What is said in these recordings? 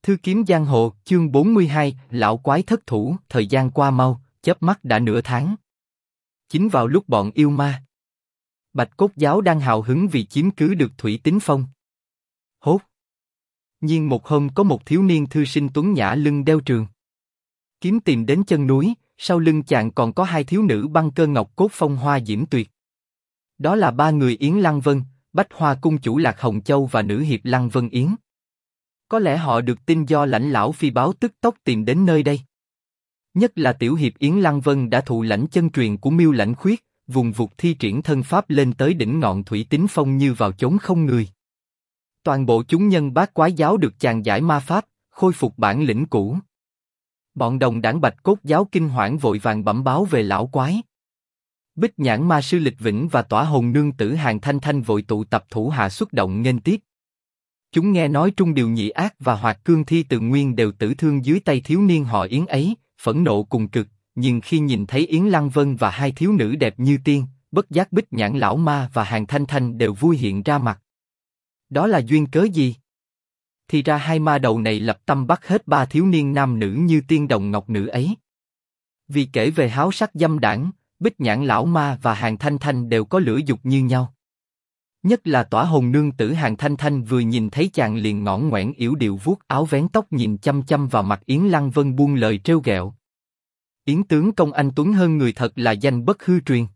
Thư kiếm giang hồ, chương 42, lão quái thất thủ. Thời gian qua mau, chớp mắt đã nửa tháng. Chính vào lúc bọn yêu ma Bạch Cốt Giáo đang hào hứng vì chiếm cứ được Thủy Tín Phong. Hốt nhiên một hôm có một thiếu niên thư sinh tuấn nhã lưng đeo trường kiếm tìm đến chân núi, sau lưng chàng còn có hai thiếu nữ băng cơ ngọc cốt phong hoa diễm tuyệt. Đó là ba người Yến Lăng Vân, Bách Hoa cung chủ Lạc Hồng Châu và nữ hiệp Lăng Vân Yến. Có lẽ họ được tin do lãnh lão phi báo tức tốc tìm đến nơi đây. Nhất là tiểu hiệp Yến Lăng Vân đã thụ lãnh chân truyền của Miêu Lãnh Khuyết, vùng vụt thi triển thân pháp lên tới đỉnh ngọn Thủy Tín Phong như vào chốn không người. Toàn bộ chúng nhân Bát Quái Giáo được chàng giải ma pháp, khôi phục bản lĩnh cũ. Bọn đồng đảng Bạch Cốt Giáo kinh hoảng vội vàng bẩm báo về lão quái. Bích Nhãn Ma sư Lịch Vĩnh và Tỏa Hồn nương tử Hàn Thanh Thanh vội tụ tập thủ hạ xuất động nghênh tiếp. Chúng nghe nói Trung Điều Nhị Ác và Hoạt Cương Thi Từ Nguyên đều tử thương dưới tay thiếu niên họ Yến ấy, phẫn nộ cùng cực. Nhưng khi nhìn thấy Yến Lăng Vân và hai thiếu nữ đẹp như tiên, bất giác Bích Nhãn Lão Ma và Hàn Thanh Thanh đều vui hiện ra mặt. Đó là duyên cớ gì? Thì ra hai ma đầu này lập tâm bắt hết ba thiếu niên nam nữ như tiên đồng ngọc nữ ấy. Vì kể về háo sắc dâm đảng, Bích Nhãn Lão Ma và Hàn Thanh Thanh đều có lửa dục như nhau. Nhất là Tỏa Hồn nương tử Hàn Thanh Thanh vừa nhìn thấy chàng liền ngõn ngoẻn yểu điệu vuốt áo vén tóc nhìn chăm chăm vào mặt Yến Lăng Vân buông lời trêu ghẹo. Yến tướng công anh tuấn hơn người thật là danh bất hư truyền.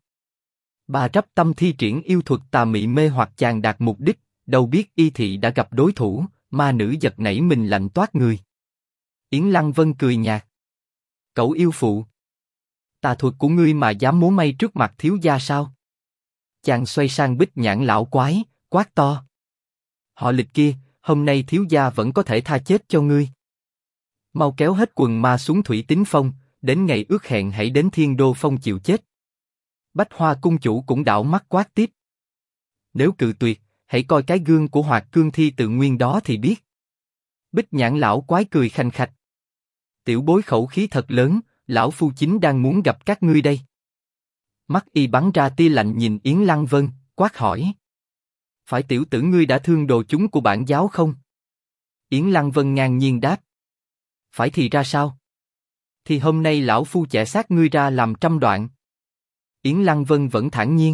Bà trắp tâm thi triển yêu thuật tà mị mê hoặc chàng đạt mục đích, đâu biết y thị đã gặp đối thủ, ma nữ giật nảy mình lạnh toát người. Yến Lăng Vân cười nhạt. Cậu yêu phụ, tà thuật của ngươi mà dám múa may trước mặt thiếu gia sao? Chàng xoay sang Bích Nhãn Lão quái, quát to. Họ Lịch kia, hôm nay thiếu gia vẫn có thể tha chết cho ngươi. Mau kéo hết quần ma xuống Thủy Tín Phong, đến ngày ước hẹn hãy đến Thiên Đô Phong chịu chết. Bách Hoa cung chủ cũng đảo mắt quát tiếp. Nếu cự tuyệt, hãy coi cái gương của Hoạt Cương Thi Từ Nguyên đó thì biết. Bích Nhãn Lão quái cười khanh khách. Tiểu bối khẩu khí thật lớn, lão phu chính đang muốn gặp các ngươi đây. Mắt y bắn ra tia lạnh nhìn Yến Lăng Vân, quát hỏi. Phải tiểu tử ngươi đã thương đồ chúng của bản giáo không? Yến Lăng Vân ngang nhiên đáp. Phải thì ra sao? Thì hôm nay lão phu chẻ xác ngươi ra làm trăm đoạn. Yến Lăng Vân vẫn thản nhiên.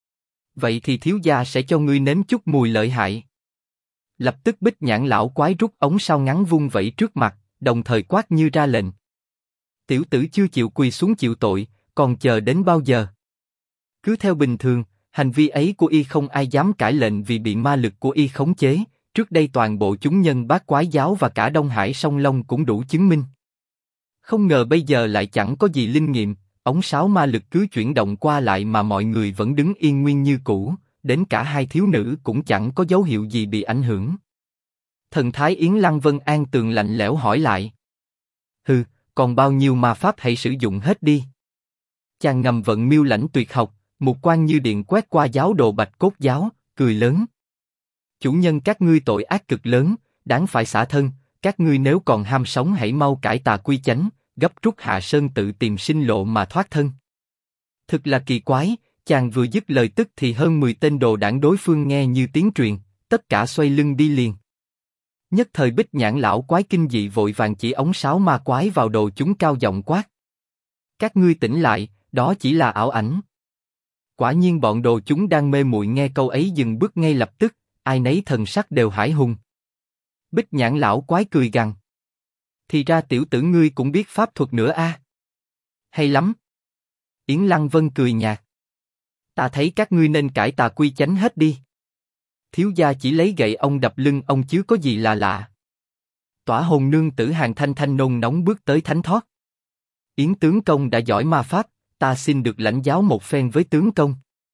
Vậy thì thiếu gia sẽ cho ngươi nếm chút mùi lợi hại. Lập tức Bích Nhãn Lão quái rút ống sao ngắn vung vẩy trước mặt, đồng thời quát như ra lệnh. Tiểu tử chưa chịu quỳ xuống chịu tội, còn chờ đến bao giờ? Cứ theo bình thường, hành vi ấy của y không ai dám cãi lệnh vì bị ma lực của y khống chế. Trước đây toàn bộ chúng nhân Bát Quái Giáo và cả Đông Hải Song Long cũng đủ chứng minh. Không ngờ bây giờ lại chẳng có gì linh nghiệm, ống sáo ma lực cứ chuyển động qua lại mà mọi người vẫn đứng yên nguyên như cũ, đến cả hai thiếu nữ cũng chẳng có dấu hiệu gì bị ảnh hưởng. Thần thái Yến Lăng Vân an tường lạnh lẽo hỏi lại. Hừ, còn bao nhiêu ma pháp hãy sử dụng hết đi. Chàng ngầm vận Miêu Lãnh tuyệt học, mục quang như điện quét qua giáo đồ Bạch Cốt Giáo, cười lớn. Chủ nhân các ngươi tội ác cực lớn, đáng phải xả thân. Các ngươi nếu còn ham sống hãy mau cải tà quy chánh, gấp rút hạ sơn tự tìm sinh lộ mà thoát thân. Thực là kỳ quái, chàng vừa dứt lời tức thì hơn 10 tên đồ đảng đối phương nghe như tiếng truyền, tất cả xoay lưng đi liền. Nhất thời Bích Nhãn Lão quái kinh dị vội vàng chỉ ống sáo ma quái vào đồ chúng cao giọng quát. Các ngươi tỉnh lại, đó chỉ là ảo ảnh. Quả nhiên bọn đồ chúng đang mê muội nghe câu ấy dừng bước ngay lập tức, ai nấy thần sắc đều hãi hùng. Bích Nhãn Lão quái cười gằn. Thì ra tiểu tử ngươi cũng biết pháp thuật nữa a? Hay lắm. Yến Lăng Vân cười nhạt. Ta thấy các ngươi nên cải tà quy chánh hết đi. Thiếu gia chỉ lấy gậy ông đập lưng ông chứ có gì là lạ. Tỏa Hồn nương tử Hàn Thanh Thanh nôn nóng bước tới thánh thoát. Yến tướng công đã giỏi ma pháp, ta xin được lãnh giáo một phen với tướng công.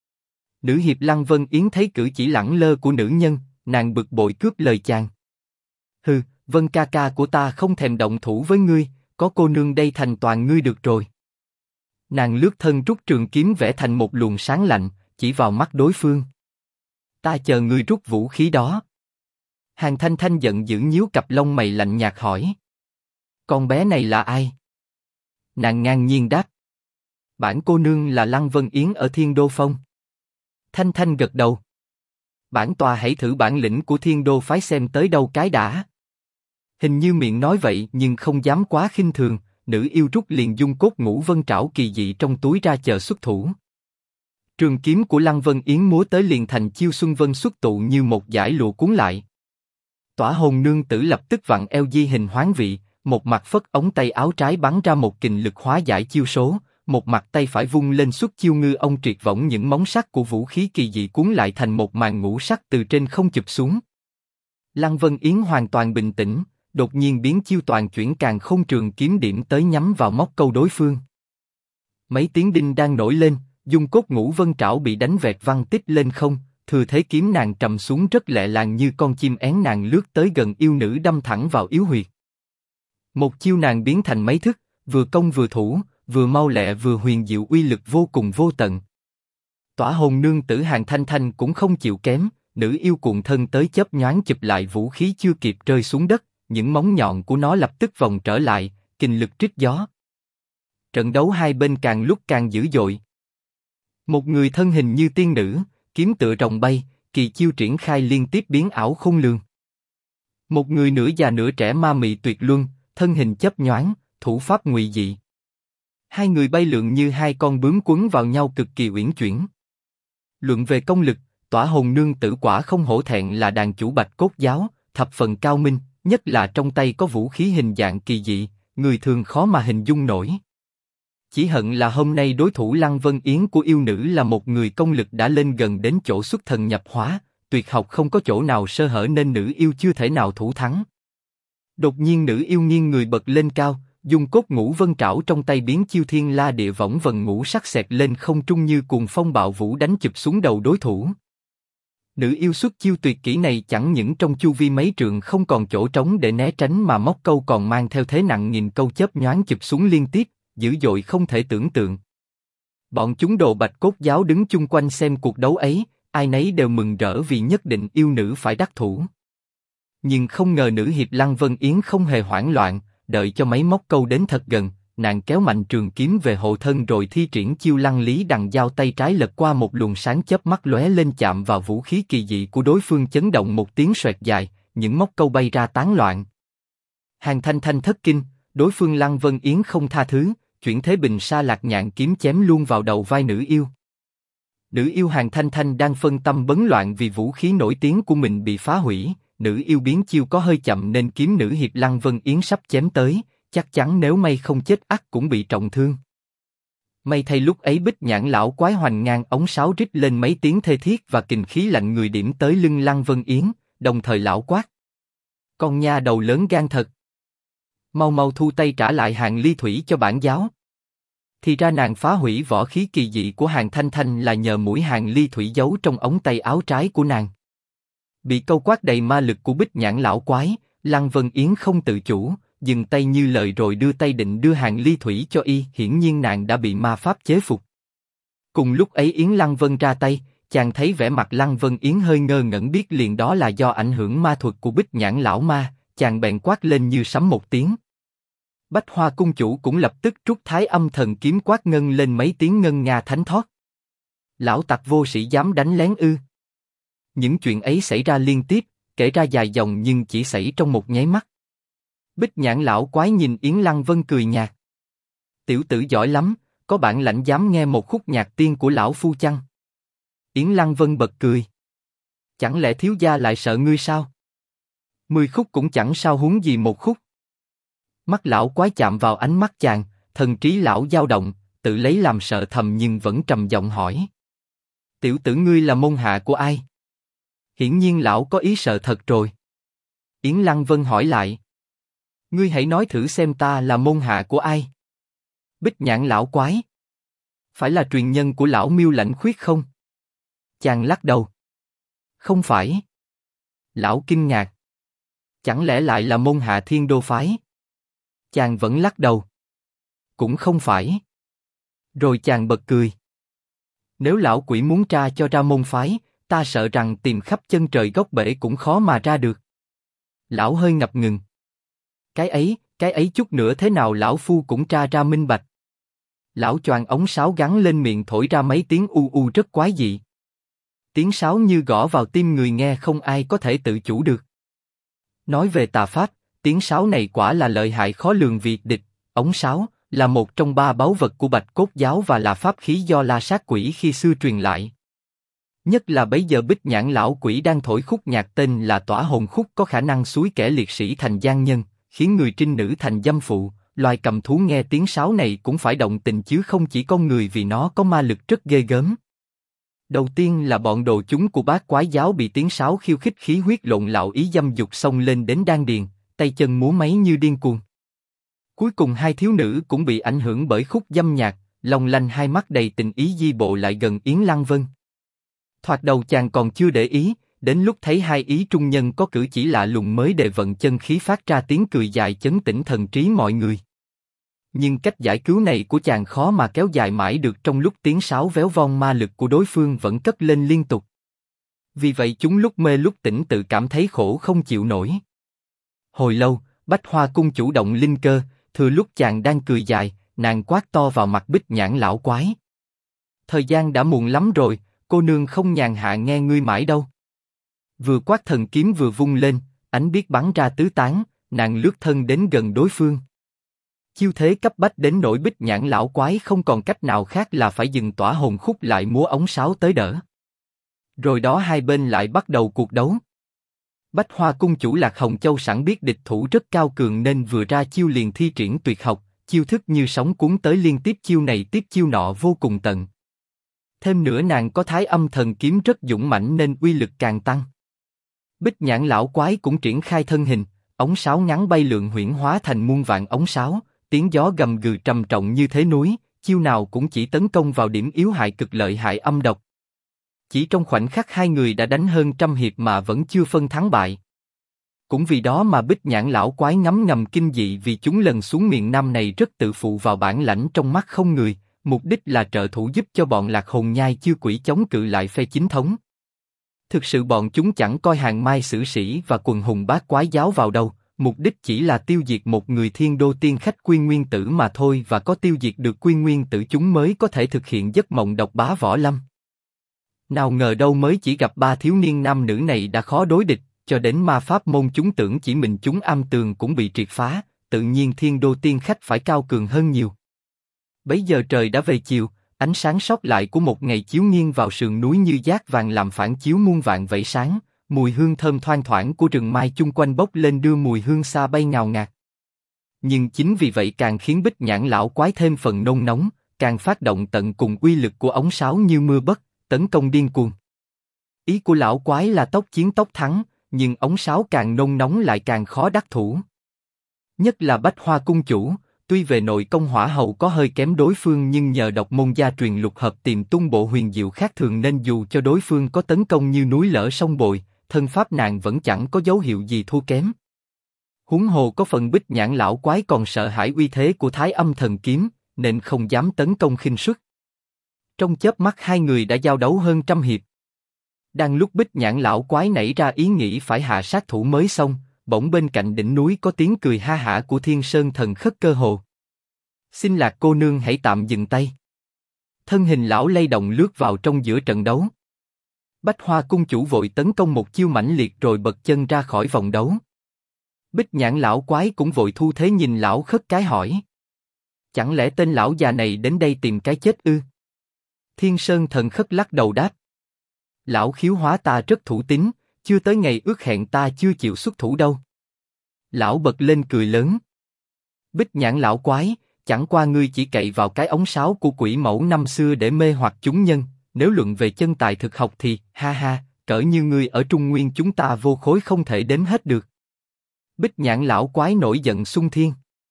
Nữ hiệp Lăng Vân Yến thấy cử chỉ lẳng lơ của nữ nhân, nàng bực bội cướp lời chàng. Hừ, Vân ca ca của ta không thèm động thủ với ngươi, có cô nương đây thành toàn ngươi được rồi. Nàng lướt thân rút trường kiếm vẽ thành một luồng sáng lạnh, chỉ vào mắt đối phương. Ta chờ ngươi rút vũ khí đó. Hàn Thanh Thanh giận dữ nhíu cặp lông mày lạnh nhạt hỏi. Con bé này là ai? Nàng ngang nhiên đáp. Bản cô nương là Lăng Vân Yến ở Thiên Đô Phong. Thanh Thanh gật đầu. Bản tòa hãy thử bản lĩnh của Thiên Đô phái xem tới đâu cái đã. Hình như miệng nói vậy nhưng không dám quá khinh thường, nữ yêu rút liền dung cốt ngũ vân trảo kỳ dị trong túi ra chờ xuất thủ. Trường kiếm của Lăng Vân Yến múa tới liền thành chiêu xuân vân xuất tụ như một dải lụa cuốn lại. Tỏa hồn nương tử lập tức vặn eo di hình hoán vị, một mặt phất ống tay áo trái bắn ra một kình lực hóa giải chiêu số, một mặt tay phải vung lên xuất chiêu ngư ông triệt võng những móng sắc của vũ khí kỳ dị cuốn lại thành một màn ngũ sắc từ trên không chụp xuống. Lăng Vân Yến hoàn toàn bình tĩnh, đột nhiên biến chiêu toàn chuyển càng không trường kiếm điểm tới nhắm vào móc câu đối phương. Mấy tiếng đinh đang nổi lên, dung cốt ngũ vân trảo bị đánh vẹt văng tít lên không, thừa thế kiếm nàng trầm xuống rất lẹ làng như con chim én nàng lướt tới gần yêu nữ đâm thẳng vào yếu huyệt. Một chiêu nàng biến thành mấy thức, vừa công vừa thủ, vừa mau lẹ vừa huyền diệu uy lực vô cùng vô tận. Tỏa hồn nương tử Hàn Thanh Thanh cũng không chịu kém, nữ yêu cuộn thân tới chớp nhoáng chụp lại vũ khí chưa kịp rơi xuống đất, những móng nhọn của nó lập tức vòng trở lại, kình lực trích gió. Trận đấu hai bên càng lúc càng dữ dội. Một người thân hình như tiên nữ, kiếm tựa rồng bay, kỳ chiêu triển khai liên tiếp biến ảo khôn lường. Một người nửa già nửa trẻ ma mị tuyệt luân, thân hình chớp nhoáng, thủ pháp ngụy dị. Hai người bay lượn như hai con bướm quấn vào nhau cực kỳ uyển chuyển. Luận về công lực, Tỏa hồn nương tử quả không hổ thẹn là đàn chủ Bạch Cốt giáo, thập phần cao minh, nhất là trong tay có vũ khí hình dạng kỳ dị, người thường khó mà hình dung nổi. Chỉ hận là hôm nay đối thủ Lăng Vân Yến của yêu nữ là một người công lực đã lên gần đến chỗ xuất thần nhập hóa, tuyệt học không có chỗ nào sơ hở nên nữ yêu chưa thể nào thủ thắng. Đột nhiên nữ yêu nghiêng người bật lên cao, dùng cốt ngũ vân trảo trong tay biến chiêu thiên la địa võng vần ngũ sắc xẹt lên không trung như cuồng phong bạo vũ đánh chụp xuống đầu đối thủ. Nữ yêu xuất chiêu tuyệt kỹ này chẳng những trong chu vi mấy trượng không còn chỗ trống để né tránh mà móc câu còn mang theo thế nặng nghìn câu chớp nhoáng chụp xuống liên tiếp, dữ dội không thể tưởng tượng. Bọn chúng đồ Bạch Cốt giáo đứng chung quanh xem cuộc đấu ấy, ai nấy đều mừng rỡ vì nhất định yêu nữ phải đắc thủ. Nhưng không ngờ nữ hiệp Lăng Vân Yến không hề hoảng loạn, đợi cho mấy móc câu đến thật gần, nàng kéo mạnh trường kiếm về hộ thân rồi thi triển chiêu Lăng Lý đằng giao tay trái lật qua một luồng sáng chớp mắt lóe lên chạm vào vũ khí kỳ dị của đối phương chấn động một tiếng xoẹt dài, những móc câu bay ra tán loạn. Hàn Thanh Thanh thất kinh, đối phương Lăng Vân Yến không tha thứ, chuyển thế bình sa lạc nhạn kiếm chém luôn vào đầu vai nữ yêu. Nữ yêu Hàn Thanh Thanh đang phân tâm bấn loạn vì vũ khí nổi tiếng của mình bị phá hủy, nữ yêu biến chiêu có hơi chậm nên kiếm nữ hiệp Lăng Vân Yến sắp chém tới, chắc chắn nếu may không chết ắt cũng bị trọng thương. May thay lúc ấy Bích Nhãn lão quái hoành ngang ống sáo rít lên mấy tiếng thê thiết và kình khí lạnh người điểm tới lưng Lăng Vân Yến, đồng thời lão quát: "Con nha đầu lớn gan thật! Mau mau thu tay trả lại Hàn Ly Thủy cho bản giáo." Thì ra nàng phá hủy võ khí kỳ dị của Hàn Thanh Thanh là nhờ mũi Hàn Ly Thủy giấu trong ống tay áo trái của nàng. Bị câu quát đầy ma lực của Bích Nhãn lão quái, Lăng Vân Yến không tự chủ, dừng tay như lời rồi đưa tay định đưa Hàn Ly Thủy cho y, hiển nhiên nàng đã bị ma pháp chế phục. Cùng lúc ấy Yến Lăng Vân ra tay, chàng thấy vẻ mặt Lăng Vân Yến hơi ngơ ngẩn biết liền đó là do ảnh hưởng ma thuật của Bích Nhãn lão ma, chàng bèn quát lên như sấm một tiếng. Bách Hoa cung chủ cũng lập tức trút Thái Âm thần kiếm quát ngân lên mấy tiếng ngân nga thánh thót. Lão tặc vô sĩ dám đánh lén ư? Những chuyện ấy xảy ra liên tiếp, kể ra dài dòng nhưng chỉ xảy trong một nháy mắt. Bích Nhãn lão quái nhìn Yến Lăng Vân cười nhạt. Tiểu tử giỏi lắm, có bản lãnh dám nghe một khúc nhạc tiên của lão phu chăng? Yến Lăng Vân bật cười. Chẳng lẽ thiếu gia lại sợ ngươi sao? 10 khúc cũng chẳng sao huống gì một khúc. Mắt lão quái chạm vào ánh mắt chàng, thần trí lão dao động, tự lấy làm sợ thầm nhưng vẫn trầm giọng hỏi. Tiểu tử ngươi là môn hạ của ai? Hiển nhiên lão có ý sợ thật rồi. Yến Lăng Vân hỏi lại. Ngươi hãy nói thử xem ta là môn hạ của ai? Bích Nhãn lão quái. Phải là truyền nhân của lão Miêu Lãnh Khuyết không? Chàng lắc đầu. Không phải. Lão kinh ngạc. Chẳng lẽ lại là môn hạ Thiên Đô phái? Chàng vẫn lắc đầu. Cũng không phải. Rồi chàng bật cười. Nếu lão quỷ muốn tra cho ra môn phái, ta sợ rằng tìm khắp chân trời góc bể cũng khó mà ra được. Lão hơi ngập ngừng. Cái ấy chút nữa thế nào lão phu cũng tra ra minh bạch. Lão choàng ống sáo gắn lên miệng thổi ra mấy tiếng u u rất quái dị. Tiếng sáo như gõ vào tim người nghe không ai có thể tự chủ được. Nói về tà pháp, tiếng sáo này quả là lợi hại khó lường vì địch. Ống sáo là một trong 3 báu vật của Bạch Cốt giáo và là pháp khí do La Sát Quỷ khi xưa truyền lại. Nhất là bấy giờ Bích Nhãn lão quỷ đang thổi khúc nhạc tên là Tỏa Hồn Khúc có khả năng xúi kẻ liệt sĩ thành gian nhân, khiến người trinh nữ thành dâm phụ. Loài cầm thú nghe tiếng sáo này cũng phải động tình chứ không chỉ con người vì nó có ma lực rất ghê gớm. Đầu tiên là bọn đồ chúng của Bát Quái giáo bị tiếng sáo khiêu khích khí huyết lộn lạo ý dâm dục xông lên đến đan điền, tay chân múa máy như điên cuồng. Cuối cùng 2 thiếu nữ cũng bị ảnh hưởng bởi khúc dâm nhạc, long lanh hai mắt đầy tình ý di bộ lại gần Yến Lăng Vân. Thoạt đầu chàng còn chưa để ý, đến lúc thấy 2 ý trung nhân có cử chỉ lạ lùng mới đề vận chân khí phát ra tiếng cười dài chấn tĩnh thần trí mọi người. Nhưng cách giải cứu này của chàng khó mà kéo dài mãi được trong lúc tiếng sáo véo von ma lực của đối phương vẫn cất lên liên tục. Vì vậy chúng lúc mê lúc tỉnh tự cảm thấy khổ không chịu nổi. Hồi lâu, Bách Hoa cung chủ động linh cơ, thừa lúc chàng đang cười dài, nàng quát to vào mặt Bích Nhãn lão quái. Thời gian đã muộn lắm rồi, cô nương không nhàn hạ nghe ngươi mãi đâu. Vừa quát thần kiếm vừa vung lên, ánh biếc bắn ra tứ tán, nàng lướt thân đến gần đối phương. Chiêu thế cấp bách đến nỗi Bích Nhãn lão quái không còn cách nào khác là phải dừng Tỏa Hồn Khúc lại múa ống sáo tới đỡ. Rồi đó hai bên lại bắt đầu cuộc đấu. Bách Hoa cung chủ Lạc Hồng Châu sẵn biết địch thủ rất cao cường nên vừa ra chiêu liền thi triển tuyệt học, chiêu thức như sóng cuốn tới liên tiếp chiêu này tiếp chiêu nọ vô cùng tận. Thêm nữa nàng có Thái Âm thần kiếm rất dũng mãnh nên uy lực càng tăng. Bích Nhãn lão quái cũng triển khai thân hình, ống sáo ngắn bay lượn huyễn hóa thành muôn vạn ống sáo, tiếng gió gầm gừ trầm trọng như thế núi, chiêu nào cũng chỉ tấn công vào điểm yếu hại cực lợi hại âm độc. Chỉ trong khoảnh khắc hai người đã đánh hơn 100 hiệp mà vẫn chưa phân thắng bại. Cũng vì đó mà Bích Nhãn lão quái ngấm ngầm kinh dị vì chúng lần xuống miền Nam này rất tự phụ vào bản lãnh trong mắt không người, mục đích là trợ thủ giúp cho bọn Lạc Hồn Nhai Chư Quỷ chống cự lại phe chính thống. Thực sự bọn chúng chẳng coi Hàng Mai Sử Sĩ và quần hùng Bát Quái giáo vào đâu, mục đích chỉ là tiêu diệt một người Thiên Đô tiên khách Quyên Nguyên Tử mà thôi, và có tiêu diệt được Quyên Nguyên Tử chúng mới có thể thực hiện giấc mộng độc bá võ lâm. Nào ngờ đâu mới chỉ gặp 3 thiếu niên nam nữ này đã khó đối địch, cho đến ma pháp môn chúng tưởng chỉ mình chúng am tường cũng bị triệt phá, tự nhiên Thiên Đô tiên khách phải cao cường hơn nhiều. Bấy giờ trời đã về chiều, ánh sáng sót lại của một ngày chiếu nghiêng vào sườn núi như dát vàng làm phản chiếu muôn vạn vẫy sáng, mùi hương thơm thoang thoảng của rừng mai chung quanh bốc lên đưa mùi hương xa bay ngào ngạt. Nhưng chính vì vậy càng khiến Bích Nhãn lão quái thêm phần nôn nóng, càng phát động tận cùng uy lực của ống sáo như mưa bất, tấn công điên cuồng. Ý của lão quái là tốc chiến tốc thắng, nhưng ống sáo càng nôn nóng lại càng khó đắc thủ. Nhất là Bách Hoa cung chủ, tuy về nội công hỏa hầu có hơi kém đối phương nhưng nhờ độc môn gia truyền lục hợp tìm tung bộ huyền diệu khác thường nên dù cho đối phương có tấn công như núi lở sông bồi, thân pháp nàng vẫn chẳng có dấu hiệu gì thua kém. Huống hồ có phần Bích Nhãn lão quái còn sợ hãi uy thế của Thái Âm thần kiếm, nên không dám tấn công khinh suất. Trong chớp mắt hai người đã giao đấu hơn 100 hiệp. Đang lúc Bích Nhãn lão quái nảy ra ý nghĩ phải hạ sát thủ mới xong, bỗng bên cạnh đỉnh núi có tiếng cười ha hả của Thiên Sơn thần khất cơ hồ. Xin Lạc cô nương hãy tạm dừng tay. Thân hình lão lay động lướt vào trong giữa trận đấu. Bách Hoa cung chủ vội tấn công một chiêu mãnh liệt rồi bật chân ra khỏi vòng đấu. Bích Nhãn lão quái cũng vội thu thế nhìn lão khất cái hỏi. Chẳng lẽ tên lão già này đến đây tìm cái chết ư? Thiên Sơn thần khất lắc đầu đáp. Lão khiếu hóa ta rất thủ tín, chưa tới ngày ước hẹn ta chưa chịu xuất thủ đâu. Lão bật lên cười lớn. Bích Nhãn lão quái, chẳng qua ngươi chỉ cậy vào cái ống sáo của quỷ mẫu năm xưa để mê hoặc chúng nhân, nếu luận về chân tài thực học thì, ha ha, cỡ như ngươi ở Trung Nguyên chúng ta vô khối không thể đếm hết được. Bích Nhãn lão quái nổi giận xung thiên.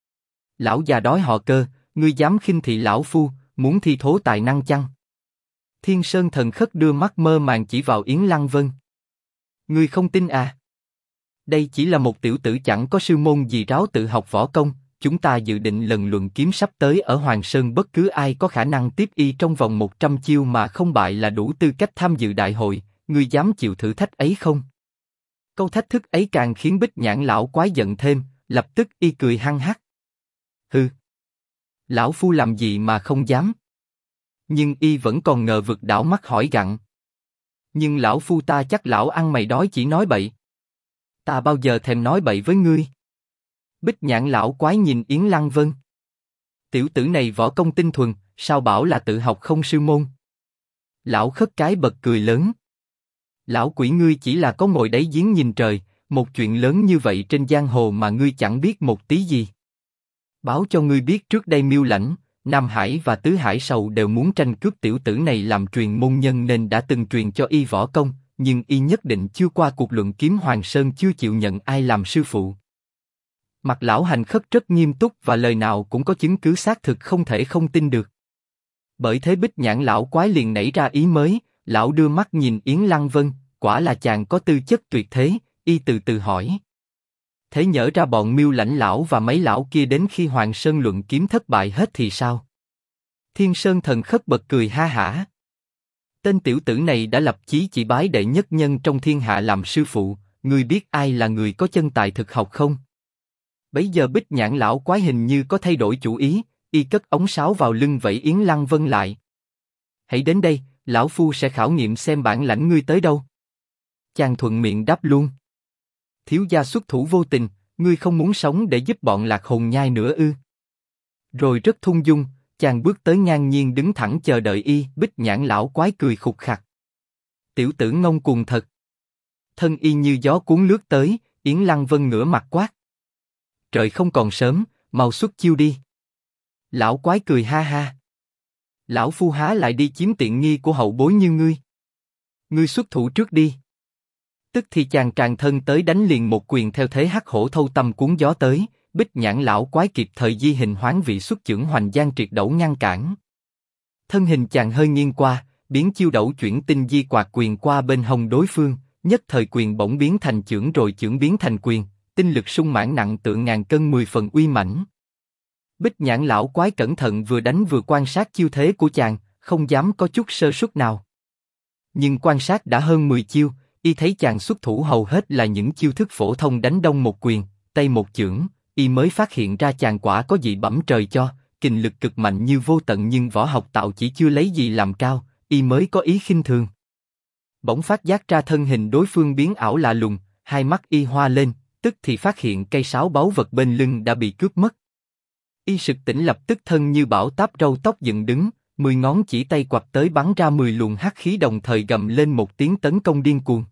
Lão già đói họ Cơ, ngươi dám khinh thị lão phu, muốn thi thố tài năng chăng? Thiên Sơn thần khất đưa mắt mơ màng chỉ vào Yến Lăng Vân. Ngươi không tin à? Đây chỉ là một tiểu tử chẳng có sư môn gì ráo tự học võ công, chúng ta dự định lần luận kiếm sắp tới ở Hoàng Sơn, bất cứ ai có khả năng tiếp y trong vòng 100 chiêu mà không bại là đủ tư cách tham dự đại hội, ngươi dám chịu thử thách ấy không? Câu thách thức ấy càng khiến Bích Nhãn lão quái giận thêm, lập tức y cười hăng hắc. Hừ, lão phu làm gì mà không dám? Nhưng y vẫn còn ngờ vực đảo mắt hỏi gặng. Nhưng lão phu ta chắc lão ăn mày đói chỉ nói bậy. Ta bao giờ thèm nói bậy với ngươi? Bích Nhãn lão quái nhìn Yến Lăng Vân. Tiểu tử này võ công tinh thuần, sao bảo là tự học không sư môn? Lão khất cái bật cười lớn. Lão quỷ ngươi chỉ là có ngồi đáy giếng nhìn trời, một chuyện lớn như vậy trên giang hồ mà ngươi chẳng biết một tí gì. Báo cho ngươi biết trước đây Miêu Lãnh, Nam Hải và Tứ Hải Sầu đều muốn tranh cướp tiểu tử này làm truyền môn nhân nên đã từng truyền cho y võ công, nhưng y nhất định chưa qua cuộc luận kiếm Hoàng Sơn chưa chịu nhận ai làm sư phụ. Mặt lão hành khất rất nghiêm túc và lời nào cũng có chứng cứ xác thực không thể không tin được. Bởi thế Bích Nhãn lão quái liền nảy ra ý mới, lão đưa mắt nhìn Yến Lăng Vân, quả là chàng có tư chất tuyệt thế, y từ từ hỏi. Thế nhỡ ra bọn Miêu Lãnh lão và mấy lão kia đến khi Hoàng Sơn luận kiếm thất bại hết thì sao? Thiên Sơn thần khất bật cười ha hả. Tên tiểu tử này đã lập chí chỉ bái đệ nhất nhân trong thiên hạ làm sư phụ, ngươi biết ai là người có chân tài thực học không? Bấy giờ Bích Nhãn lão quái hình như có thay đổi chủ ý, y cất ống sáo vào lưng vẫy Yến Lăng Vân lại. Hãy đến đây, lão phu sẽ khảo nghiệm xem bản lãnh ngươi tới đâu. Chàng thuận miệng đáp luôn. Thiếu gia xuất thủ vô tình, ngươi không muốn sống để giúp bọn Lạc Hồn Nhai nữa ư? Rồi rất thung dung, chàng bước tới ngang nhiên đứng thẳng chờ đợi y. Bích Nhãn lão quái cười khục khặc. Tiểu tử ngông cuồng thật. Thân y như gió cuốn lướt tới, Yến Lăng Vân ngửa mặt quát. Trời không còn sớm, mau xuất chiêu đi. Lão quái cười ha ha. Lão phu há lại đi chiếm tiện nghi của hậu bối như ngươi. Ngươi xuất thủ trước đi. Tức thì chàng tràn thân tới đánh liền một quyền theo thế hắc hổ thâu tâm cuốn gió tới. Bích Nhãn lão quái kịp thời di hình hoán vị xuất chưởng hoành giang triệt đẩu ngăn cản. Thân hình chàng hơi nghiêng qua, biến chiêu đẩu chuyển tinh di quạt quyền qua bên hông đối phương, nhất thời quyền bỗng biến thành chưởng rồi chưởng biến thành quyền, tinh lực sung mãn nặng tựa ngàn cân 10 phần uy mãnh. Bích Nhãn lão quái cẩn thận vừa đánh vừa quan sát chiêu thế của chàng, không dám có chút sơ suất nào. Nhưng quan sát đã hơn 10 chiêu, y thấy chàng xuất thủ hầu hết là những chiêu thức phổ thông đánh đông một quyền, tây một chưởng, y mới phát hiện ra chàng quả có dị bẩm trời cho, kình lực cực mạnh như vô tận nhưng võ học tạo chỉ chưa lấy gì làm cao, y mới có ý khinh thường. Bỗng phát giác ra thân hình đối phương biến ảo lạ lùng, hai mắt y hoa lên, tức thì phát hiện cây sáo báu vật bên lưng đã bị cướp mất. Y sực tỉnh lập tức thân như bão táp râu tóc dựng đứng, 10 ngón chỉ tay quặp tới bắn ra 10 luồng hắc khí đồng thời gầm lên một tiếng tấn công điên cuồng.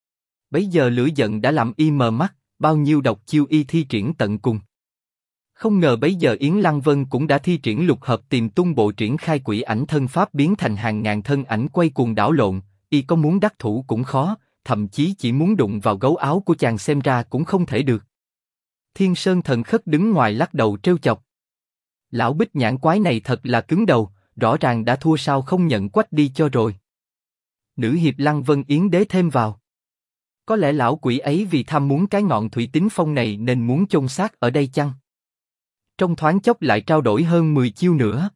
Bấy giờ lửa giận đã làm y mờ mắt, bao nhiêu độc chiêu y thi triển tận cùng. Không ngờ bấy giờ Yến Lăng Vân cũng đã thi triển lục hợp tìm tung bộ triển khai quỷ ảnh thân pháp biến thành hàng ngàn thân ảnh quay cuồng đảo lộn, y có muốn đắc thủ cũng khó, thậm chí chỉ muốn đụng vào gấu áo của chàng xem ra cũng không thể được. Thiên Sơn thần khất đứng ngoài lắc đầu trêu chọc. Lão Bích Nhãn quái này thật là cứng đầu, rõ ràng đã thua sao không nhận quách đi cho rồi. Nữ hiệp Lăng Vân Yến đế thêm vào. Có lẽ lão quỷ ấy vì tham muốn cái ngọn thủy tính phong này nên muốn chôn xác ở đây chăng? Trong thoáng chốc lại trao đổi hơn 10 chiêu nữa.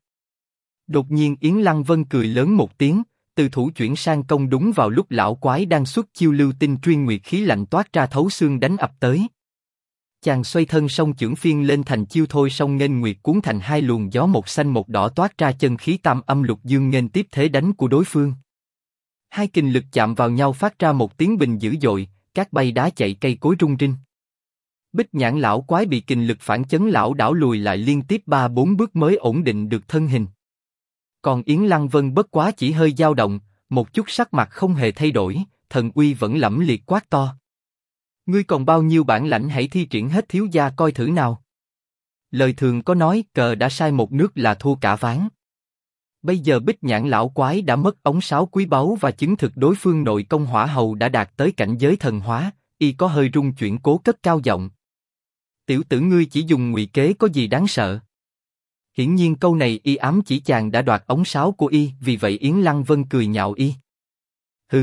Đột nhiên Yến Lăng Vân cười lớn một tiếng, từ thủ chuyển sang công đúng vào lúc lão quái đang xuất chiêu lưu tinh chuyên nguyệt khí lạnh toát ra thấu xương đánh ập tới. Chàng xoay thân song chưởng phiên lên thành chiêu thôi song nghênh nguyệt cuốn thành hai luồng gió một xanh một đỏ toát ra chân khí tam âm lục dương nghênh tiếp thế đánh của đối phương. Hai kình lực chạm vào nhau phát ra một tiếng bình dữ dội, cát bay đá chạy cây cối rung rinh. Bích Nhãn lão quái bị kình lực phản chấn lão đảo lùi lại liên tiếp 3-4 bước mới ổn định được thân hình. Còn Yến Lăng Vân bất quá chỉ hơi dao động, một chút sắc mặt không hề thay đổi, thần uy vẫn lẫm liệt quát to. Ngươi còn bao nhiêu bản lãnh hãy thi triển hết thiếu gia coi thử nào. Lời thường có nói cờ đã sai một nước là thua cả ván. Bây giờ Bích Nhãn lão quái đã mất ống sáo quý báu và chứng thực đối phương nội công hỏa hầu đã đạt tới cảnh giới thần hóa, y có hơi rung chuyển cố cất cao giọng. Tiểu tử ngươi chỉ dùng ngụy kế có gì đáng sợ? Hiển nhiên câu này y ám chỉ chàng đã đoạt ống sáo của y, vì vậy Yến Lăng Vân cười nhạo y. Hừ,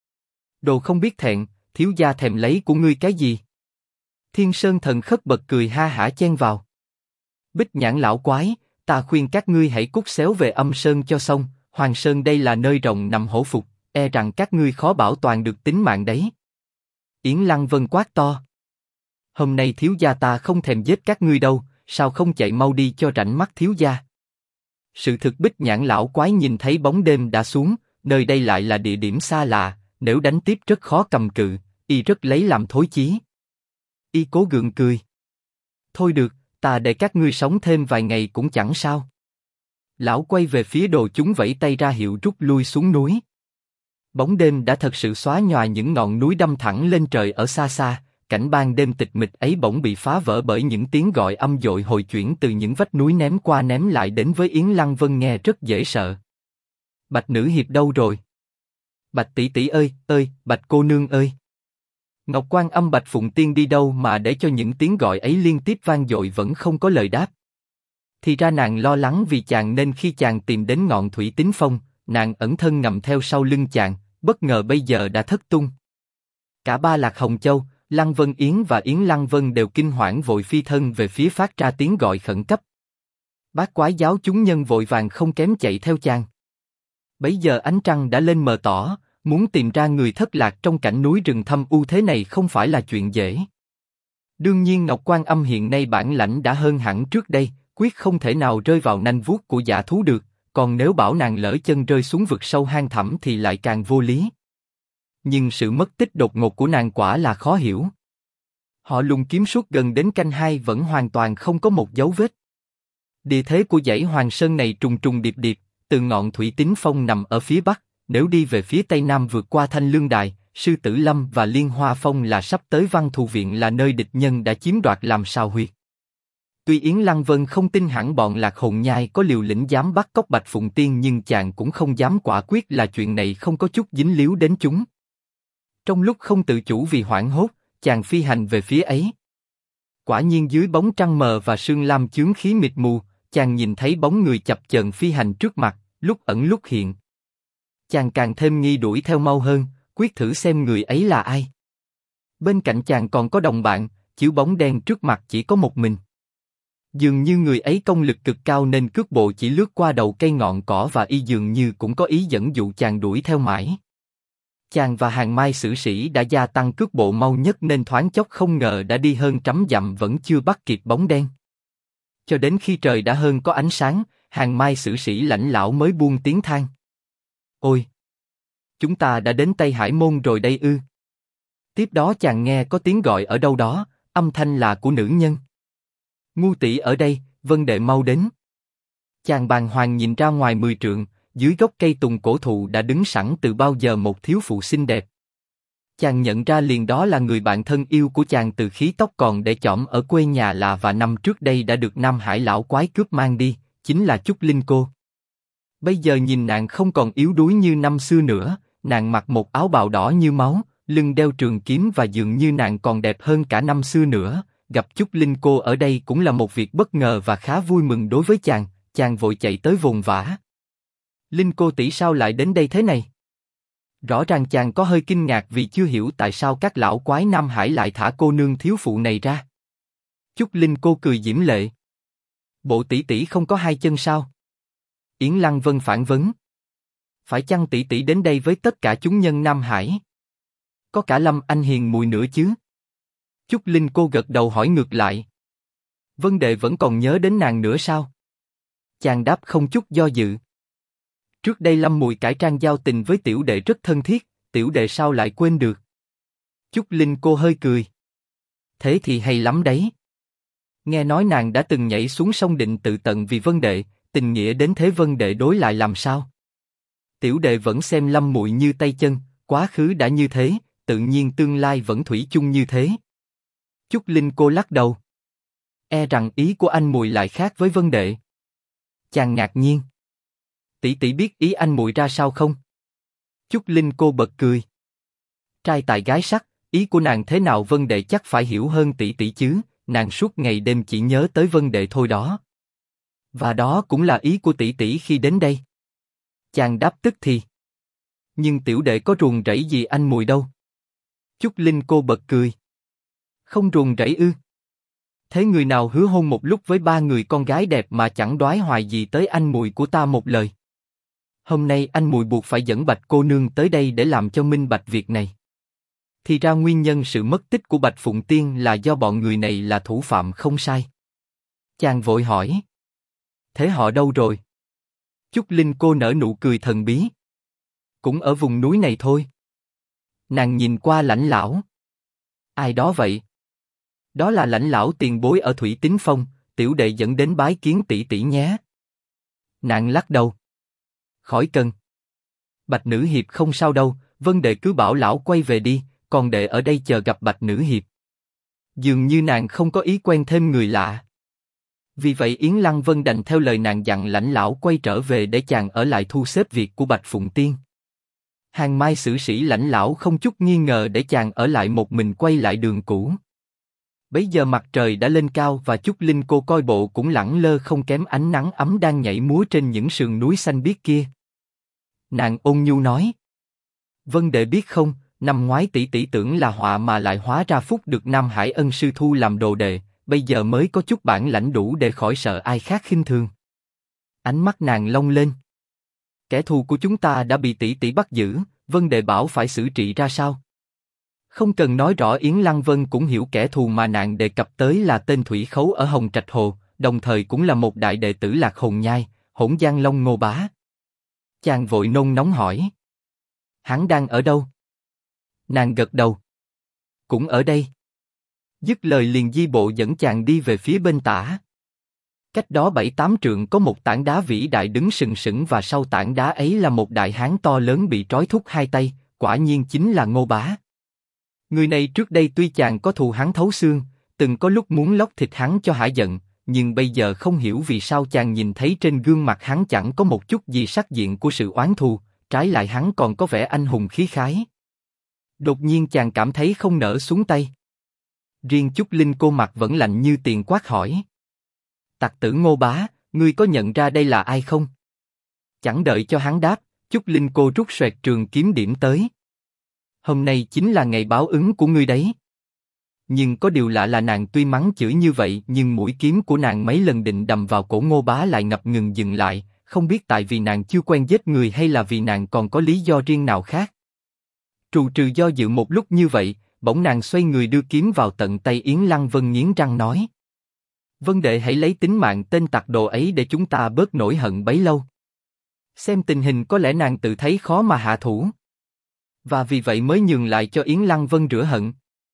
đồ không biết thẹn, thiếu gia thèm lấy của ngươi cái gì? Thiên Sơn thần khất bật cười ha hả chen vào. Bích Nhãn lão quái, ta khuyên các ngươi hãy cút xéo về Âm Sơn cho xong, Hoàng Sơn đây là nơi rồng nằm hổ phục, e rằng các ngươi khó bảo toàn được tính mạng đấy. Yến Lăng Vân quát to. Hôm nay thiếu gia ta không thèm giết các ngươi đâu, sao không chạy mau đi cho rảnh mắt thiếu gia? Sự thực Bích Nhãn lão quái nhìn thấy bóng đêm đã xuống, nơi đây lại là địa điểm xa lạ, nếu đánh tiếp rất khó cầm cự, y rất lấy làm thối chí. Y cố gượng cười. Thôi được, ta để các ngươi sống thêm vài ngày cũng chẳng sao. Lão quay về phía Đồ chúng vẫy tay ra hiệu rút lui xuống núi. Bóng đêm đã thật sự xóa nhòa những ngọn núi đâm thẳng lên trời ở xa xa, cảnh ban đêm tịch mịch ấy bỗng bị phá vỡ bởi những tiếng gọi âm dội hồi chuyển từ những vách núi ném qua ném lại đến với Yến Lăng Vân nghe rất dễ sợ. Bạch nữ hiệp đâu rồi? Bạch tỷ tỷ ơi, Bạch cô nương ơi! Ngọc Quan Âm Bạch Phụng Tiên đi đâu mà để cho những tiếng gọi ấy liên tiếp vang dội vẫn không có lời đáp. Thì ra nàng lo lắng vì chàng nên khi chàng tìm đến ngọn Thủy Tín Phong, nàng ẩn thân ngầm theo sau lưng chàng, bất ngờ bây giờ đã thất tung. Cả ba Lạc Hồng Châu, Lăng Vân Yến và Yến Lăng Vân đều kinh hoảng vội phi thân về phía phát ra tiếng gọi khẩn cấp. Bát Quái giáo chúng nhân vội vàng không kém chạy theo chàng. Bấy giờ ánh trăng đã lên mờ tỏ, muốn tìm ra người thất lạc trong cảnh núi rừng thâm u thế này không phải là chuyện dễ. Đương nhiên Ngọc Quan Âm hiện nay bản lãnh đã hơn hẳn trước đây, quyết không thể nào rơi vào nanh vuốt của dã thú được, còn nếu bảo nàng lỡ chân rơi xuống vực sâu hang thẳm thì lại càng vô lý. Nhưng sự mất tích đột ngột của nàng quả là khó hiểu. Họ lùng kiếm suốt gần đến canh 2 vẫn hoàn toàn không có một dấu vết. Địa thế của dãy Hoàng Sơn này trùng trùng điệp điệp, từ ngọn Thủy Tín Phong nằm ở phía bắc, nếu đi về phía tây nam vượt qua Thanh Lương Đài, Sư Tử Lâm và Liên Hoa Phong là sắp tới Văn Thù Viện là nơi địch nhân đã chiếm đoạt làm sao huyệt. Tuy Yến Lăng Vân không tin hẳn bọn Lạc Hồn Nhai có liều lĩnh dám bắt cóc Bạch Phụng Tiên nhưng chàng cũng không dám quả quyết là chuyện này không có chút dính líu đến chúng. Trong lúc không tự chủ vì hoảng hốt, chàng phi hành về phía ấy. Quả nhiên dưới bóng trăng mờ và sương lam chướng khí mịt mù, chàng nhìn thấy bóng người chập chờn phi hành trước mặt, lúc ẩn lúc hiện. Chàng càng thêm nghi đuổi theo mau hơn, quyết thử xem người ấy là ai. Bên cạnh chàng còn có đồng bạn, chiếu bóng đen trước mặt chỉ có một mình. Dường như người ấy công lực cực cao nên cước bộ chỉ lướt qua đầu cây ngọn cỏ và y dường như cũng có ý dẫn dụ chàng đuổi theo mãi. Chàng và Hàng Mai Sử Sĩ đã gia tăng cước bộ mau nhất nên thoáng chốc không ngờ đã đi hơn trăm dặm vẫn chưa bắt kịp bóng đen. Cho đến khi trời đã hơn có ánh sáng, Hàng Mai Sử Sĩ lãnh lão mới buông tiếng than. Ôi! Chúng ta đã đến Tây Hải Môn rồi đây ư? Tiếp đó chàng nghe có tiếng gọi ở đâu đó, âm thanh là của nữ nhân. Ngu tỷ ở đây, Vân đệ mau đến. Chàng bàng hoàng nhìn ra ngoài 10 trượng, dưới gốc cây tùng cổ thụ đã đứng sẵn từ bao giờ một thiếu phụ xinh đẹp. Chàng nhận ra liền đó là người bạn thân yêu của chàng từ khí tóc còn để chỏm ở quê nhà là và năm trước đây đã được Nam Hải lão quái cướp mang đi, chính là Trúc Linh cô. Bây giờ nhìn nàng không còn yếu đuối như năm xưa nữa, nàng mặc một áo bào đỏ như máu, lưng đeo trường kiếm và dường như nàng còn đẹp hơn cả năm xưa nữa. Gặp Trúc Linh cô ở đây cũng là một việc bất ngờ và khá vui mừng đối với chàng, chàng vội chạy tới vồn vã. Linh cô tỷ sao lại đến đây thế này? Rõ ràng chàng có hơi kinh ngạc vì chưa hiểu tại sao các lão quái Nam Hải lại thả cô nương thiếu phụ này ra. Trúc Linh cô cười diễm lệ. Bộ tỷ tỷ không có hai chân sao? Yến Lăng Vân phản vấn. Phải chăng tỷ tỷ đến đây với tất cả chúng nhân Nam Hải? Có cả Lâm Anh Hiền mùi nữa chứ? Trúc Linh cô gật đầu hỏi ngược lại. Vân đệ vẫn còn nhớ đến nàng nữa sao? Chàng đáp không chút do dự. Trước đây Lâm mùi cải trang giao tình với tiểu đệ rất thân thiết, tiểu đệ sao lại quên được? Trúc Linh cô hơi cười. Thế thì hay lắm đấy. Nghe nói nàng đã từng nhảy xuống sông Định tự tận vì Vân đệ, tình nghĩa đến thế Vân đệ đối lại làm sao? Tiểu đệ vẫn xem Lâm muội như tay chân, quá khứ đã như thế, tự nhiên tương lai vẫn thủy chung như thế. Trúc Linh cô lắc đầu. E rằng ý của anh muội lại khác với Vân đệ. Chàng ngạc nhiên. Tỷ tỷ biết ý anh muội ra sao không? Trúc Linh cô bật cười. Trai tài gái sắc, ý của nàng thế nào Vân đệ chắc phải hiểu hơn tỷ tỷ chứ, nàng suốt ngày đêm chỉ nhớ tới Vân đệ thôi đó. Và đó cũng là ý của tỷ tỷ khi đến đây. Chàng đáp tức thì. Nhưng tiểu đệ có ruồng rẫy gì anh muội đâu. Trúc Linh cô bật cười. Không ruồng rẫy ư? Thế người nào hứa hôn một lúc với 3 người con gái đẹp mà chẳng đoái hoài gì tới anh muội của ta một lời. Hôm nay anh muội buộc phải dẫn Bạch cô nương tới đây để làm cho minh bạch việc này. Thì ra nguyên nhân sự mất tích của Bạch Phụng Tiên là do bọn người này là thủ phạm không sai. Chàng vội hỏi. Thế họ đâu rồi? Trúc Linh cô nở nụ cười thần bí. Cũng ở vùng núi này thôi. Nàng nhìn qua lãnh lão. Ai đó vậy? Đó là lãnh lão tiền bối ở Thủy Tính Phong, tiểu đệ dẫn đến bái kiến tỷ tỷ nhé. Nàng lắc đầu. Khỏi cần. Bạch Nữ Hiệp không sao đâu, Vân đệ cứ bảo lão quay về đi, còn đệ ở đây chờ gặp Bạch Nữ Hiệp. Dường như nàng không có ý quen thêm người lạ. Vì vậy Yến Lăng Vân đành theo lời nàng dặn lãnh lão quay trở về để chàng ở lại thu xếp việc của Bạch Phụng Tiên. Hàng mai sử sĩ lãnh lão không chút nghi ngờ để chàng ở lại một mình quay lại đường cũ. Bấy giờ mặt trời đã lên cao và Chúc Linh cô coi bộ cũng lẳng lơ không kém ánh nắng ấm đang nhảy múa trên những sườn núi xanh biếc kia. Nàng ôn nhu nói: Vân đệ biết không, năm ngoái tỷ tỷ tưởng là họa mà lại hóa ra phúc được Nam Hải Ân sư thu làm đồ đệ, bây giờ mới có chút bản lãnh đủ để khỏi sợ ai khác khinh thường. Ánh mắt nàng long lên. Kẻ thù của chúng ta đã bị tỷ tỷ bắt giữ, Vân đệ bảo phải xử trị ra sao? Không cần nói rõ, Yến Lăng Vân cũng hiểu kẻ thù mà nàng đề cập tới là tên Thủy Khấu ở Hồng Trạch Hồ, đồng thời cũng là một đại đệ tử Lạc Hồn Nhai, Hỗn Giang Long Ngô Bá. Chàng vội nôn nóng hỏi: Hắn đang ở đâu? Nàng gật đầu. Cũng ở đây. Dứt lời liền di bộ dẫn chàng đi về phía bên tả. Cách đó 7-8 trượng có một tảng đá vĩ đại đứng sừng sững và sau tảng đá ấy là một đại hán to lớn bị trói thúc hai tay, quả nhiên chính là Ngô Bá. Người này trước đây tuy chàng có thù hắn thấu xương, từng có lúc muốn lóc thịt hắn cho hả giận, nhưng bây giờ không hiểu vì sao chàng nhìn thấy trên gương mặt hắn chẳng có một chút gì sắc diện của sự oán thù, trái lại hắn còn có vẻ anh hùng khí khái. Đột nhiên chàng cảm thấy không nỡ xuống tay. Riêng Chúc Linh cô mặt vẫn lạnh như tiền quát hỏi: Tặc tử Ngô Bá, ngươi có nhận ra đây là ai không? Chẳng đợi cho hắn đáp, Chúc Linh cô rút xoẹt trường kiếm điểm tới. Hôm nay chính là ngày báo ứng của ngươi đấy. Nhưng có điều lạ là nàng tuy mắng chửi như vậy nhưng mũi kiếm của nàng mấy lần định đâm vào cổ Ngô Bá lại ngập ngừng dừng lại, không biết tại vì nàng chưa quen giết người hay là vì nàng còn có lý do riêng nào khác. Trù trừ do dự một lúc như vậy, bỗng nàng xoay người đưa kiếm vào tận tay Yến Lăng Vân nghiến răng nói: Vân đệ hãy lấy tính mạng tên tặc đồ ấy để chúng ta bớt nỗi hận bấy lâu. Xem tình hình có lẽ nàng tự thấy khó mà hạ thủ, và vì vậy mới nhường lại cho Yến Lăng Vân rửa hận.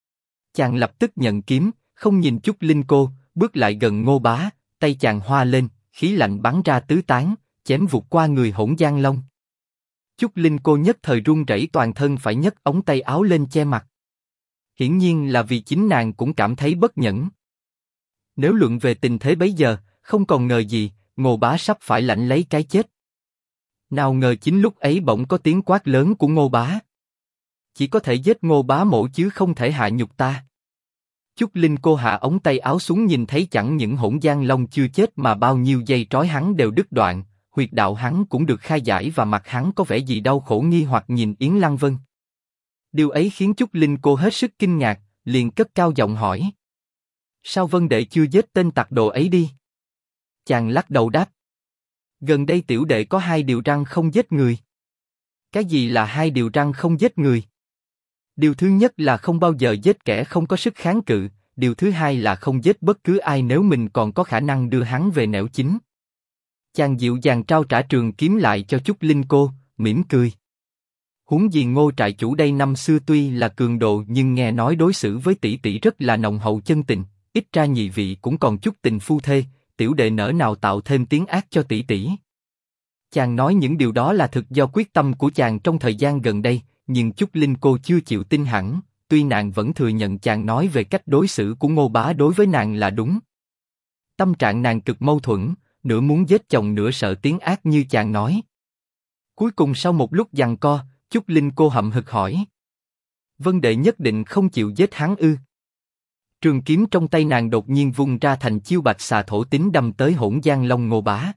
Chàng lập tức nhận kiếm, không nhìn Chúc Linh cô, bước lại gần Ngô Bá, tay chàng hoa lên, khí lạnh bắn ra tứ tán, chém vụt qua người Hỗn Giang Long. Chúc Linh cô nhất thời run rẩy toàn thân phải nhấc ống tay áo lên che mặt. Hiển nhiên là vì chính nàng cũng cảm thấy bất nhẫn. Nếu luận về tình thế bấy giờ, không còn ngờ gì, Ngô Bá sắp phải lãnh lấy cái chết. Nào ngờ chính lúc ấy bỗng có tiếng quát lớn của Ngô Bá: Chỉ có thể giết Ngô Bá mổ chứ không thể hạ nhục ta. Chúc Linh cô hạ ống tay áo xuống nhìn thấy chẳng những Hỗn Giang Long chưa chết mà bao nhiêu dây trói hắn đều đứt đoạn, huyệt đạo hắn cũng được khai giải và mặt hắn có vẻ gì đau khổ nghi hoặc nhìn Yến Lăng Vân. Điều ấy khiến Chúc Linh cô hết sức kinh ngạc, liền cất cao giọng hỏi: Sao Vân đệ chưa giết tên tặc đồ ấy đi? Chàng lắc đầu đáp: Gần đây tiểu đệ có 2 điều răn không giết người. Cái gì là 2 điều răn không giết người? Điều thứ nhất là không bao giờ giết kẻ không có sức kháng cự, điều thứ hai là không giết bất cứ ai nếu mình còn có khả năng đưa hắn về nẻo chính. Chàng dịu dàng trao trả trường kiếm lại cho Chúc Linh cô, mỉm cười. Huống gì Ngô trại chủ đây năm xưa tuy là cường độ nhưng nghe nói đối xử với tỷ tỷ rất là nồng hậu chân tình, ít ra nhị vị cũng còn chút tình phu thê, tiểu đệ nỡ nào tạo thêm tiếng ác cho tỷ tỷ. Chàng nói những điều đó là thực do quyết tâm của chàng trong thời gian gần đây, nhưng Chúc Linh cô chưa chịu tin hẳn, tuy nàng vẫn thừa nhận chàng nói về cách đối xử của Ngô Bá đối với nàng là đúng. Tâm trạng nàng cực mâu thuẫn, nửa muốn giết chồng nửa sợ tiếng ác như chàng nói. Cuối cùng sau một lúc giằng co, Chúc Linh cô hậm hực hỏi: Vân đệ nhất định không chịu giết hắn ư? Trường kiếm trong tay nàng đột nhiên vung ra thành chiêu bạch xà thổ tính đâm tới Hỗn Giang Long Ngô Bá.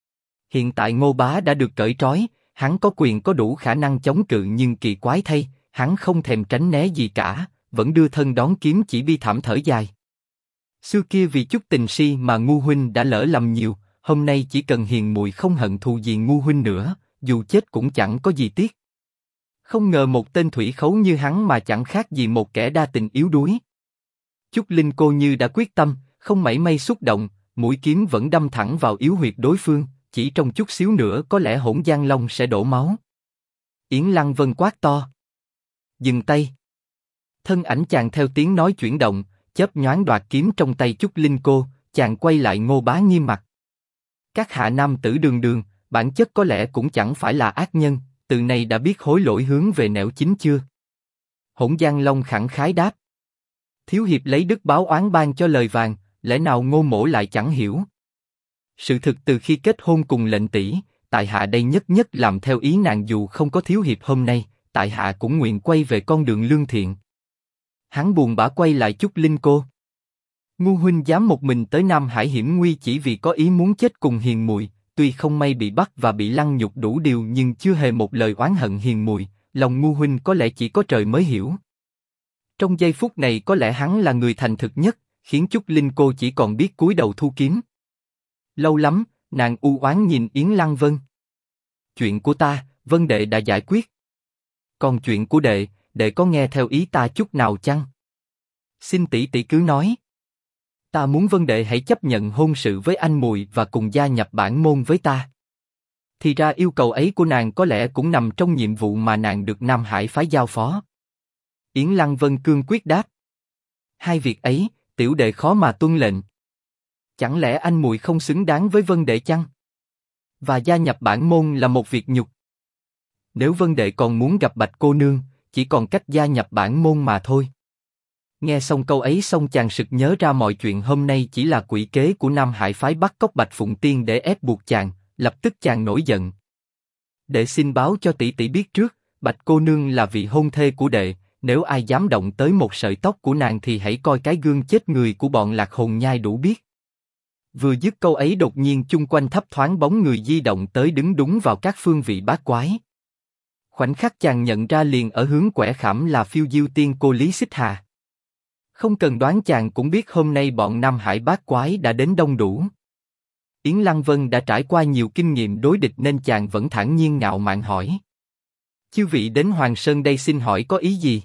Hiện tại Ngô Bá đã được cởi trói, hắn có quyền có đủ khả năng chống cự nhưng kỳ quái thay, hắn không thèm tránh né gì cả, vẫn đưa thân đón kiếm chỉ bi thảm thở dài. Xưa kia vì chút tình si mà Ngu huynh đã lỡ lầm nhiều, hôm nay chỉ cần hiền muội không hận thù gì Ngu huynh nữa, dù chết cũng chẳng có gì tiếc. Không ngờ một tên Thủy Khấu như hắn mà chẳng khác gì một kẻ đa tình yếu đuối. Chúc Linh cô như đã quyết tâm, không mảy may xúc động, mũi kiếm vẫn đâm thẳng vào yếu huyệt đối phương, chỉ trong chút xíu nữa có lẽ Hỗn Giang Long sẽ đổ máu. Yến Lăng Vân quát to: Dừng tay! Thân ảnh chàng theo tiếng nói chuyển động, chớp nhoáng đoạt kiếm trong tay Chúc Linh cô, chàng quay lại Ngô Bá nghiêm mặt. Các hạ nam tử đường đường, bản chất có lẽ cũng chẳng phải là ác nhân, từ nay đã biết hối lỗi hướng về nẻo chính chưa? Hỗn Giang Long khẳng khái đáp. Thiếu hiệp lấy đức báo oán ban cho lời vàng, lẽ nào Ngô mỗ lại chẳng hiểu? Sự thực từ khi kết hôn cùng lệnh tỷ, tại hạ đây nhất nhất làm theo ý nàng, dù không có thiếu hiệp hôm nay, tại hạ cũng nguyện quay về con đường lương thiện. Hắn buồn bã quay lại Chúc Linh cô. Ngu huynh dám một mình tới Nam Hải hiểm nguy chỉ vì có ý muốn chết cùng hiền muội, tuy không may bị bắt và bị lăng nhục đủ điều nhưng chưa hề một lời oán hận hiền muội, lòng ngu huynh có lẽ chỉ có trời mới hiểu. Trong giây phút này có lẽ hắn là người thành thực nhất, khiến Chúc Linh cô chỉ còn biết cúi đầu thu kiếm. Lâu lắm, nàng u oán nhìn Yến Lăng Vân. Chuyện của ta, Vân đệ đã giải quyết. Còn chuyện của đệ, đệ có nghe theo ý ta chút nào chăng? Xin tỷ tỷ cứ nói. Ta muốn Vân đệ hãy chấp nhận hôn sự với anh mùi và cùng gia nhập bản môn với ta. Thì ra yêu cầu ấy của nàng có lẽ cũng nằm trong nhiệm vụ mà nàng được Nam Hải phái giao phó. Yến Lăng Vân cương quyết đáp. Hai việc ấy, tiểu đệ khó mà tuân lệnh. Chẳng lẽ anh mùi không xứng đáng với Vân đệ chăng? Và gia nhập bản môn là một việc nhục. Nếu Vân đệ còn muốn gặp Bạch cô nương, chỉ còn cách gia nhập bản môn mà thôi. Nghe xong câu ấy xong chàng sực nhớ ra mọi chuyện hôm nay chỉ là quỷ kế của Nam Hải phái bắt cóc Bạch Phụng Tiên để ép buộc chàng, lập tức chàng nổi giận. Đệ xin báo cho tỷ tỷ biết trước, Bạch cô nương là vị hôn thê của đệ, nếu ai dám động tới một sợi tóc của nàng thì hãy coi cái gương chết người của bọn Lạc Hồn Nhai đủ biết. Vừa dứt câu ấy đột nhiên chung quanh thấp thoáng bóng người di động tới đứng đúng vào các phương vị bát quái. Khoảnh khắc chàng nhận ra liền ở hướng quẻ khảm là Phiêu Diêu Tiên cô Lý Xích Hà. Không cần đoán chàng cũng biết hôm nay bọn Nam Hải bát quái đã đến đông đủ. Yến Lăng Vân đã trải qua nhiều kinh nghiệm đối địch nên chàng vẫn thản nhiên ngạo mạn hỏi. Chư vị đến Hoàng Sơn đây xin hỏi có ý gì?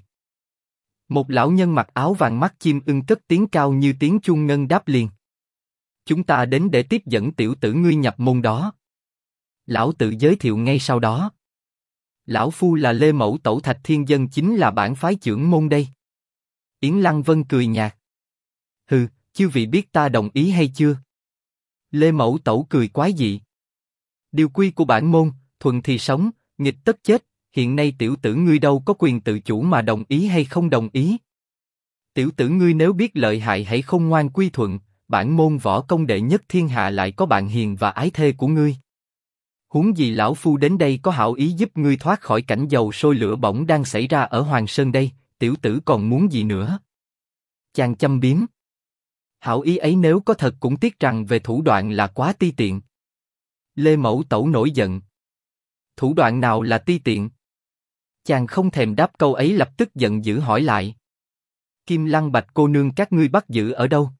Một lão nhân mặc áo vàng mắt chim ưng cất tiếng cao như tiếng chuông ngân đáp liền. Chúng ta đến để tiếp dẫn tiểu tử ngươi nhập môn đó. Lão tự giới thiệu ngay sau đó. Lão phu là Lê Mẫu Tẩu Thạch Thiên Dân, chính là bản phái trưởng môn đây. Yến Lăng Vân cười nhạt. Hừ, chư vị biết ta đồng ý hay chưa? Lê Mẫu Tẩu cười quái dị. Điều quy của bản môn, thuận thì sống, nghịch tất chết. Hiện nay tiểu tử ngươi đâu có quyền tự chủ mà đồng ý hay không đồng ý. Tiểu tử ngươi nếu biết lợi hại hãy khôn ngoan quy thuận, bản môn võ công đệ nhất thiên hạ lại có bạn hiền và ái thê của ngươi. Huống gì lão phu đến đây có hảo ý giúp ngươi thoát khỏi cảnh dầu sôi lửa bỏng đang xảy ra ở Hoàng Sơn đây, tiểu tử còn muốn gì nữa? Chàng châm biếm. Hảo ý ấy nếu có thật cũng tiếc rằng về thủ đoạn là quá ti tiện. Lê Mẫu Tẩu nổi giận. Thủ đoạn nào là ti tiện? Chàng không thèm đáp câu ấy lập tức giận dữ hỏi lại. Kim Lăng Bạch cô nương các ngươi bắt giữ ở đâu?